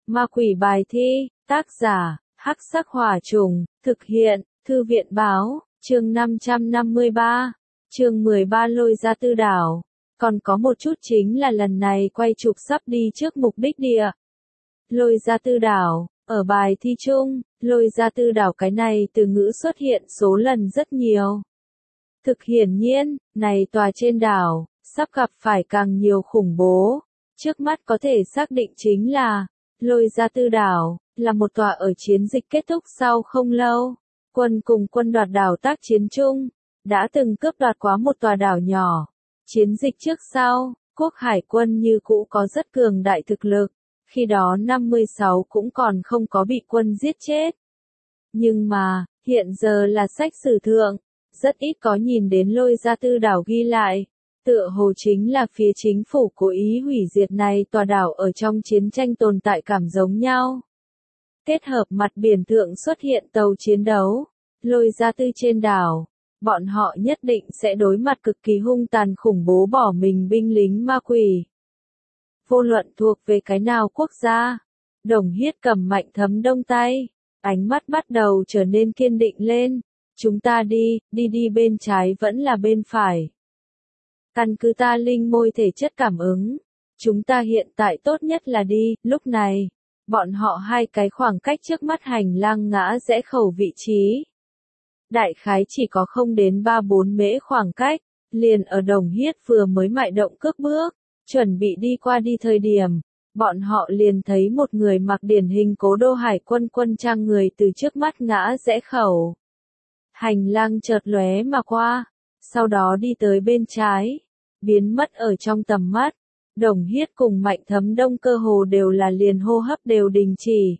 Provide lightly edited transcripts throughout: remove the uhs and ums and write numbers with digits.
Ma quỷ bài thi, tác giả, Hắc Sắc Hỏa Trùng, thực hiện, Thư viện báo, chương 553, chương 13 lôi ra tư đảo. Còn có một chút chính là lần này quay chụp sắp đi trước mục đích địa. Lôi ra tư đảo, ở bài thi chung, lôi ra tư đảo cái này từ ngữ xuất hiện số lần rất nhiều. Thực hiển nhiên, này tòa trên đảo, sắp gặp phải càng nhiều khủng bố. Trước mắt có thể xác định chính là, lôi ra tư đảo, là một tòa ở chiến dịch kết thúc sau không lâu. Quân cùng quân đoạt đảo tác chiến chung, đã từng cướp đoạt quá một tòa đảo nhỏ. Chiến dịch trước sau, quốc hải quân như cũ có rất cường đại thực lực, khi đó 56 cũng còn không có bị quân giết chết. Nhưng mà, hiện giờ là sách sử thượng, rất ít có nhìn đến lôi ra tư đảo ghi lại. Tựa hồ chính là phía chính phủ cố ý hủy diệt này tòa đảo ở trong chiến tranh tồn tại cảm giống nhau. Kết hợp mặt biển thượng xuất hiện tàu chiến đấu, lôi ra tư trên đảo, bọn họ nhất định sẽ đối mặt cực kỳ hung tàn khủng bố bỏ mình binh lính ma quỷ. Vô luận thuộc về cái nào quốc gia, Đồng Hiết cầm Mạnh Thấm Đông tay, ánh mắt bắt đầu trở nên kiên định lên. Chúng ta đi bên trái vẫn là bên phải. Căn cứ ta linh môi thể chất cảm ứng, chúng ta hiện tại tốt nhất là đi. Lúc này, bọn họ hai cái khoảng cách trước mắt hành lang ngã rẽ khẩu vị trí. Đại khái chỉ có không đến 3-4 mễ khoảng cách, liền ở Đồng Hiết vừa mới mại động cước bước, chuẩn bị đi qua đi thời điểm, bọn họ liền thấy một người mặc điển hình cố đô hải quân quân trang người từ trước mắt ngã rẽ khẩu. Hành lang chợt lóe mà qua, sau đó đi tới bên trái, biến mất ở trong tầm mắt. Đồng Hiết cùng Mạnh Thấm Đông cơ hồ đều là liền hô hấp đều đình chỉ.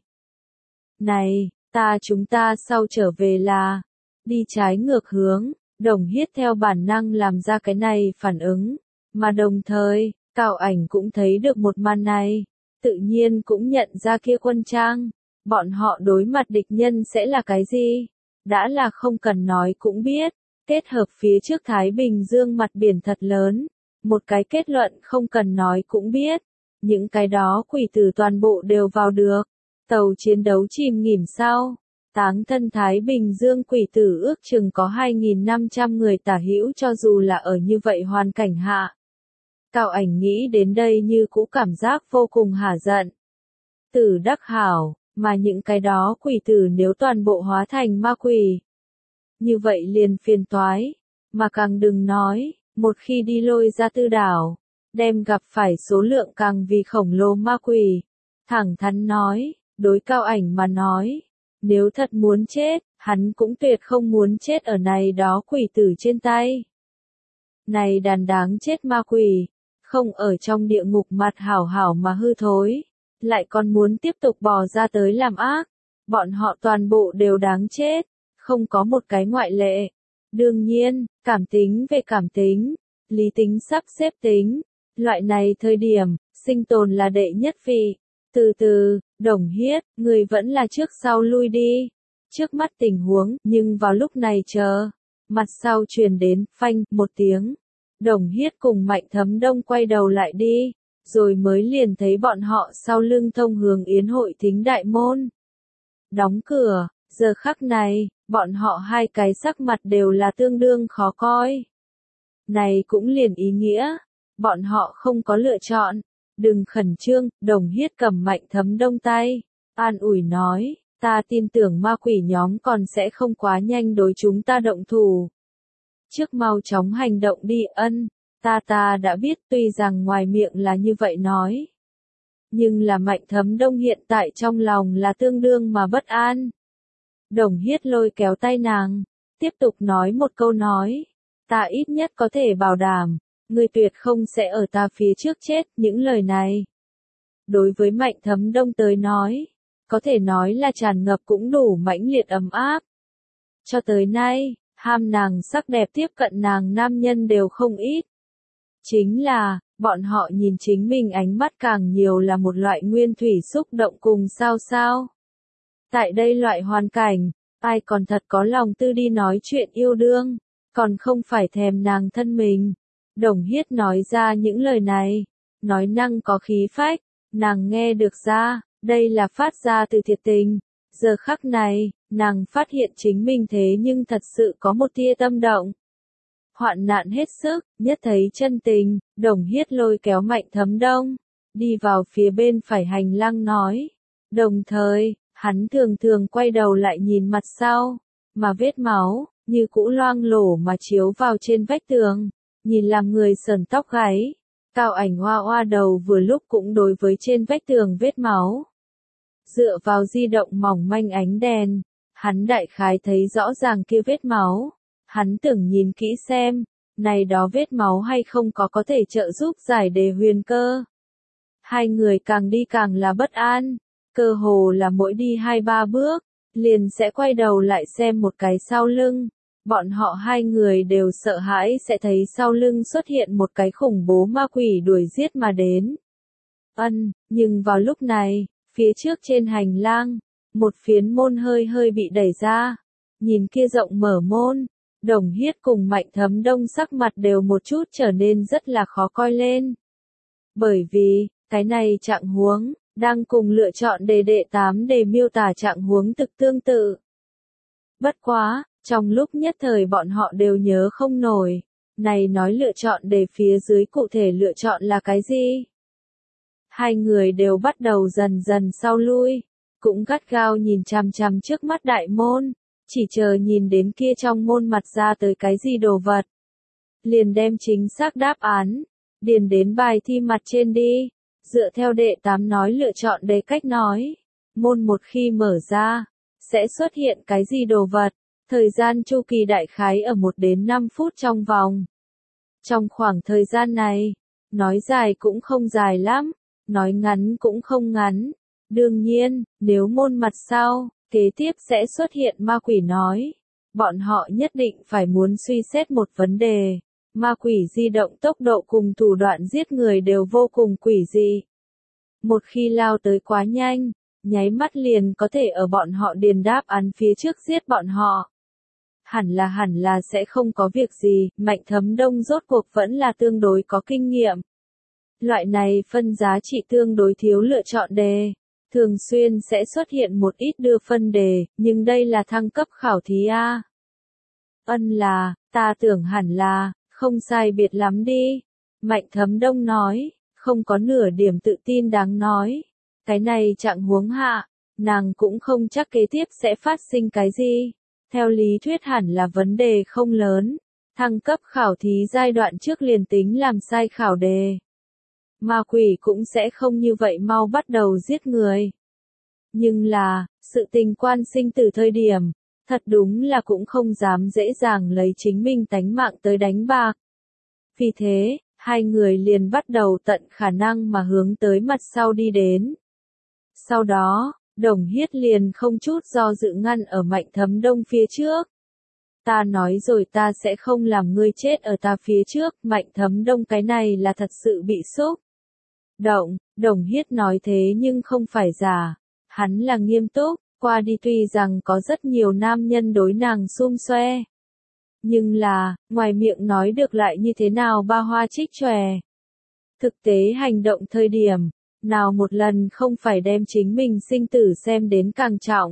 Này, chúng ta sau trở về là đi trái ngược hướng. Đồng Hiết theo bản năng làm ra cái này phản ứng, mà đồng thời, Cao Ảnh cũng thấy được một màn này, tự nhiên cũng nhận ra kia quân trang, bọn họ đối mặt địch nhân sẽ là cái gì? Đã là không cần nói cũng biết, kết hợp phía trước Thái Bình Dương mặt biển thật lớn, một cái kết luận không cần nói cũng biết, những cái đó quỷ tử toàn bộ đều vào được, tàu chiến đấu chìm nghỉm sau, táng thân Thái Bình Dương quỷ tử ước chừng có 2.500 người tả hữu cho dù là ở như vậy hoàn cảnh hạ. Cao Ảnh nghĩ đến đây như cũ cảm giác vô cùng hả giận. Tử đắc hảo. Mà những cái đó quỷ tử nếu toàn bộ hóa thành ma quỷ, như vậy liền phiền toái, mà càng đừng nói, một khi đi lôi ra tư đảo, đem gặp phải số lượng càng vì khổng lồ ma quỷ. Thẳng thắn nói, đối Cao Ảnh mà nói, nếu thật muốn chết, hắn cũng tuyệt không muốn chết ở này đó quỷ tử trên tay. Này đàn đáng chết ma quỷ, không ở trong địa ngục mặt hảo hảo mà hư thối. Lại còn muốn tiếp tục bò ra tới làm ác, bọn họ toàn bộ đều đáng chết, không có một cái ngoại lệ. Đương nhiên, cảm tính về cảm tính, lý tính sắp xếp tính, loại này thời điểm, sinh tồn là đệ nhất vị. Từ từ, Đồng Hiết, người vẫn là trước sau lui đi. Trước mắt tình huống, nhưng vào lúc này mặt sau truyền đến, phanh, một tiếng. Đồng Hiết cùng Mạnh Thấm Đông quay đầu lại đi. Rồi mới liền thấy bọn họ sau lưng thông hướng yến hội thính đại môn. Đóng cửa, giờ khắc này, bọn họ hai cái sắc mặt đều là tương đương khó coi. Này cũng liền ý nghĩa, bọn họ không có lựa chọn, đừng khẩn trương. Đồng Hiết cầm Mạnh Thấm Đông tay, an ủi nói, ta tin tưởng ma quỷ nhóm còn sẽ không quá nhanh đối chúng ta động thủ. Trước mau chóng hành động đi. Ta đã biết, tuy rằng ngoài miệng là như vậy nói. Nhưng là Mạnh Thấm Đông hiện tại trong lòng là tương đương mà bất an. Đồng Hiết lôi kéo tay nàng, tiếp tục nói một câu nói. Ta ít nhất có thể bảo đảm, ngươi tuyệt không sẽ ở ta phía trước chết. Những lời này, đối với Mạnh Thấm Đông tới nói, có thể nói là tràn ngập cũng đủ mãnh liệt ấm áp. Cho tới nay, ham nàng sắc đẹp tiếp cận nàng nam nhân đều không ít. Chính là, bọn họ nhìn chính mình ánh mắt càng nhiều là một loại nguyên thủy xúc động cùng sao. Tại đây loại hoàn cảnh, ai còn thật có lòng tư đi nói chuyện yêu đương, còn không phải thèm nàng thân mình. Đồng Hiết nói ra những lời này, nói năng có khí phách, nàng nghe được ra, Đây là phát ra từ thiệt tình. Giờ khắc này, nàng phát hiện chính mình thế nhưng thật sự có một tia tâm động. Hoạn nạn hết sức, nhất thấy chân tình, Đồng Hiết lôi kéo Mạnh Thấm Đông, đi vào phía bên phải hành lang nói. Đồng thời, hắn thường thường quay đầu lại nhìn mặt sau, mà vết máu, như cũ loang lổ mà chiếu vào trên vách tường, nhìn làm người sởn tóc gáy. Cao Ảnh hoa hoa đầu vừa lúc cũng đối với trên vách tường vết máu. Dựa vào di động mỏng manh ánh đèn, hắn đại khái thấy rõ ràng kia vết máu. Hắn tưởng nhìn kỹ xem, này đó vết máu hay không có thể trợ giúp giải đề huyền cơ. Hai người càng đi càng là bất an, cơ hồ là mỗi đi 2-3 bước, liền sẽ quay đầu lại xem một cái sau lưng. Bọn họ hai người đều sợ hãi sẽ thấy sau lưng xuất hiện một cái khủng bố ma quỷ đuổi giết mà đến. Nhưng vào lúc này, phía trước trên hành lang, một phiến môn hơi hơi bị đẩy ra. Nhìn kia rộng mở môn, Đồng Hiết cùng Mạnh Thấm Đông sắc mặt đều một chút trở nên rất là khó coi lên. Bởi vì, cái này trạng huống, đang cùng lựa chọn đệ 8 đề miêu tả trạng huống thực tương tự. Bất quá, trong lúc nhất thời bọn họ đều nhớ không nổi, này nói lựa chọn đề phía dưới cụ thể lựa chọn là cái gì? Hai người đều bắt đầu dần dần sau lui, cũng gắt gao nhìn chằm chằm trước mắt đại môn, chỉ chờ nhìn đến kia trong môn mặt ra tới cái gì đồ vật. Liền đem chính xác đáp án, điền đến bài thi mặt trên đi, dựa theo đệ 8 nói lựa chọn đề cách nói. Môn một khi mở ra, sẽ xuất hiện cái gì đồ vật, thời gian chu kỳ đại khái ở 1 đến 5 phút trong vòng. Trong khoảng thời gian này, nói dài cũng không dài lắm, nói ngắn cũng không ngắn. Đương nhiên, nếu môn mặt sau, kế tiếp sẽ xuất hiện ma quỷ nói, bọn họ nhất định phải muốn suy xét một vấn đề. Ma quỷ di động tốc độ cùng thủ đoạn giết người đều vô cùng quỷ dị. Một khi lao tới quá nhanh, nháy mắt liền có thể ở bọn họ điền đáp án phía trước giết bọn họ. Hẳn là sẽ không có việc gì, Mạnh Thấm Đông rốt cuộc vẫn là tương đối có kinh nghiệm. Loại này phân giá trị tương đối thiếu lựa chọn đề. Thường xuyên sẽ xuất hiện một ít đưa phân đề, nhưng đây là thăng cấp khảo thí A. Ta tưởng hẳn là, không sai biệt lắm đi. Mạnh Thấm Đông nói, không có nửa điểm tự tin đáng nói. Cái này trạng huống hạ, nàng cũng không chắc kế tiếp sẽ phát sinh cái gì. Theo lý thuyết hẳn là vấn đề không lớn. Thăng cấp khảo thí giai đoạn trước liền tính làm sai khảo đề. Ma quỷ cũng sẽ không như vậy mau bắt đầu giết người. Nhưng là, sự tình quan sinh từ thời điểm, thật đúng là cũng không dám dễ dàng lấy chính mình tánh mạng tới đánh bạc. Vì thế, hai người liền bắt đầu tận khả năng mà hướng tới mặt sau đi đến. Sau đó, Đồng Hiết liền không chút do dự ngăn ở Mạnh Thấm Đông phía trước. Ta nói rồi ta sẽ không làm ngươi chết ở ta phía trước, Mạnh Thấm Đông cái này là thật sự bị sốc. Đồng Hiết nói thế nhưng không phải giả, hắn là nghiêm túc, qua đi tuy rằng có rất nhiều nam nhân đối nàng xum xoe. Nhưng là, ngoài miệng nói được lại như thế nào ba hoa trích chòe. Thực tế hành động thời điểm, nào một lần không phải đem chính mình sinh tử xem đến càng trọng.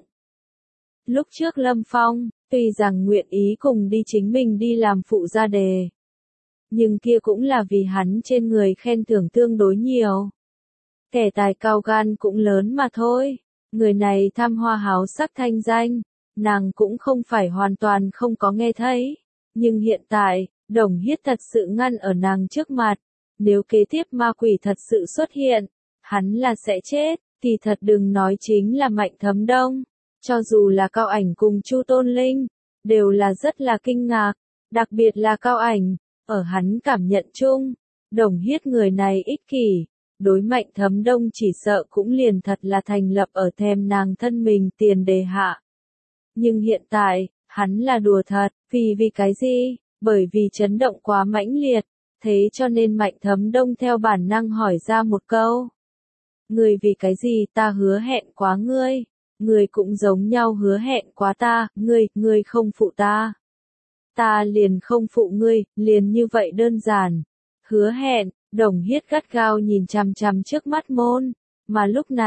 Lúc trước Lâm Phong, tuy rằng nguyện ý cùng đi chính mình đi làm phụ gia đề. Nhưng kia cũng là vì hắn trên người khen thưởng tương đối nhiều. Kẻ tài cao gan cũng lớn mà thôi. Người này tham hoa háo sắc thanh danh, nàng cũng không phải hoàn toàn không có nghe thấy. Nhưng hiện tại, Đồng Hiết thật sự ngăn ở nàng trước mặt. Nếu kế tiếp ma quỷ thật sự xuất hiện, hắn là sẽ chết, thì thật đừng nói chính là Mạnh Thấm Đông. Cho dù là Cao Ảnh cùng Chu Tôn Linh, đều là rất là kinh ngạc, đặc biệt là Cao Ảnh, ở hắn cảm nhận chung, Đồng Hiết người này ích kỷ, đối Mạnh Thấm Đông chỉ sợ cũng liền thật là thành lập ở thèm nàng thân mình tiền đề hạ. Nhưng hiện tại, hắn là đùa thật, vì cái gì? Bởi vì chấn động quá mãnh liệt, thế cho nên Mạnh Thấm Đông theo bản năng hỏi ra một câu. Ngươi vì cái gì ta hứa hẹn quá ngươi? Ngươi cũng giống nhau hứa hẹn quá ta, ngươi không phụ ta. Ta liền không phụ ngươi, liền như vậy đơn giản. Hứa hẹn, Đồng Hiết gắt gao nhìn chằm chằm trước mắt môn, mà lúc này,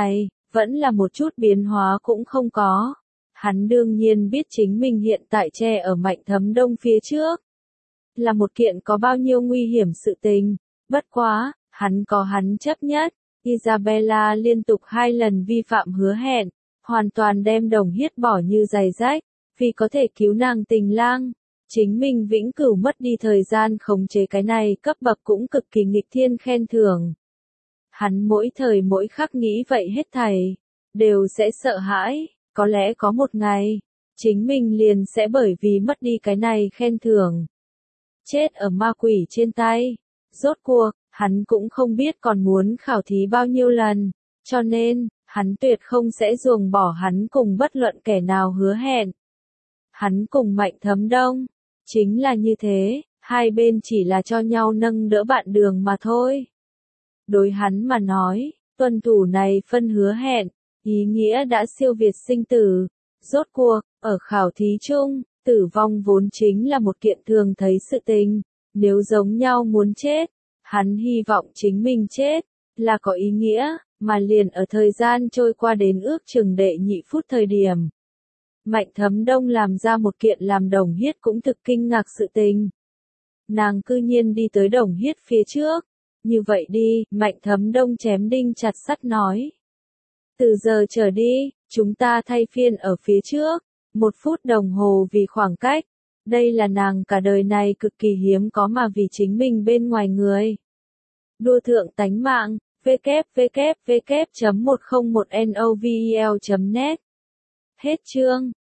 vẫn là một chút biến hóa cũng không có. Hắn đương nhiên biết chính mình hiện tại che ở Mạnh Thấm Đông phía trước. Là một kiện có bao nhiêu nguy hiểm sự tình. Bất quá, hắn có hắn chấp nhất. Isabella liên tục 2 lần vi phạm hứa hẹn. Hoàn toàn đem Đồng Hiết bỏ như giày rách. Vì có thể cứu nàng Tình Lang. Chính mình vĩnh cửu mất đi thời gian khống chế cái này cấp bậc cũng cực kỳ nghịch thiên khen thưởng. Hắn mỗi thời mỗi khắc nghĩ vậy hết thảy. Đều sẽ sợ hãi. Có lẽ có một ngày, chính mình liền sẽ bởi vì mất đi cái này khen thưởng. Chết ở ma quỷ trên tay. Rốt cuộc, hắn cũng không biết còn muốn khảo thí bao nhiêu lần. Cho nên, hắn tuyệt không sẽ ruồng bỏ hắn cùng bất luận kẻ nào hứa hẹn. Hắn cùng Mạnh Thấm Đông. Chính là như thế, hai bên chỉ là cho nhau nâng đỡ bạn đường mà thôi. Đối hắn mà nói, tuân thủ này phân hứa hẹn. Ý nghĩa đã siêu việt sinh tử. Rốt cuộc, ở khảo thí chung, tử vong vốn chính là một kiện thường thấy sự tình. Nếu giống nhau muốn chết, hắn hy vọng chính mình chết, là có ý nghĩa, mà liền ở thời gian trôi qua đến ước chừng đệ nhị phút thời điểm. Mạnh Thấm Đông làm ra một kiện làm Đồng Hiết cũng thực kinh ngạc sự tình. Nàng cư nhiên đi tới Đồng Hiết phía trước. Như vậy đi, Mạnh Thấm Đông chém đinh chặt sắt nói. Từ giờ trở đi, chúng ta thay phiên ở phía trước, 1 phút đồng hồ vì khoảng cách. Đây là nàng cả đời này cực kỳ hiếm có mà vì chính mình bên ngoài người. Đua thượng tánh mạng, www.101novel.net. Hết chương.